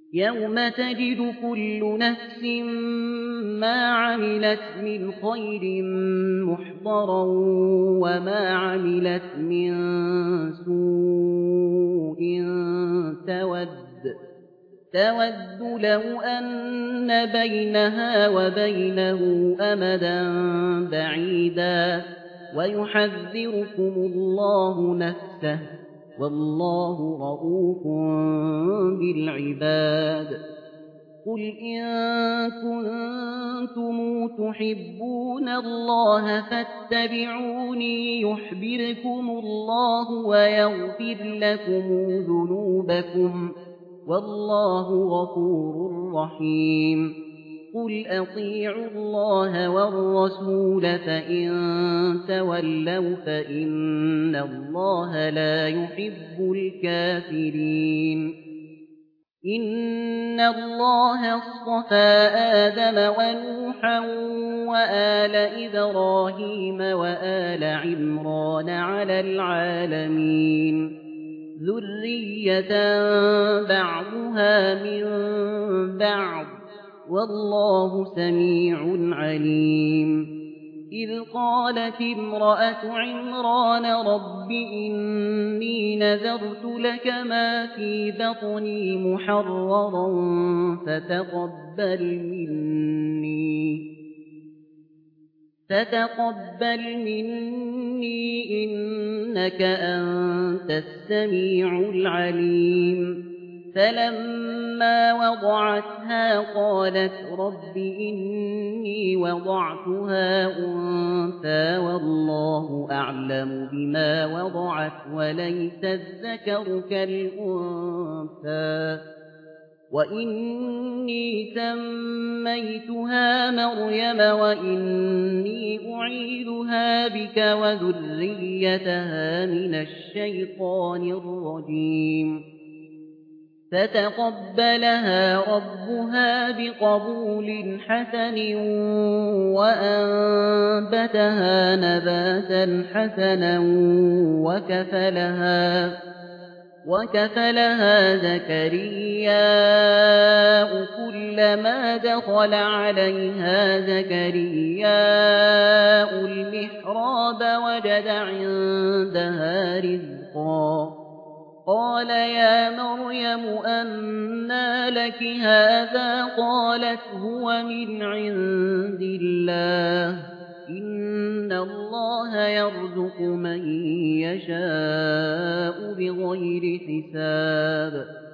يوم تجد كل نفس ما عملت من خير محضرا وما عملت من سوء تود لو أن بينها وبينه أمدا بعيدا ويحذركم الله نفسه والله رءوف بالعباد قل إن كنتم تحبون الله فاتبعوني يحببكم الله ويغفر لكم ذنوبكم والله غفور رحيم قل أطيعوا الله والرسول فإن تولوا فإن الله لا يحب الكافرين إن الله اصطفى آدم ونوحا وآل إبراهيم وآل عمران على العالمين ذرية بعضها من بعض والله سميع عليم إذ قالت امرأة عمران رب إني نذرت لك ما في بطني محررا فتقبل مني إنك أنت السميع العليم فلما وضعتها قالت رب إني وضعتها أنثى والله أعلم بما وضعت وليس الذكر كالأنثى وإني سميتها مريم وإني أعيذها بك وذريتها من الشيطان الرجيم فتقبلها ربها بقبول حسن وأنبتها نباتا حسنا وكفلها زكرياء كلما دخل عليها زكرياء المحراب وجد عندها رزقا قال يا مريم أنى لك هذا قالت هو من عند الله إن الله يرزق من يشاء بغير حساب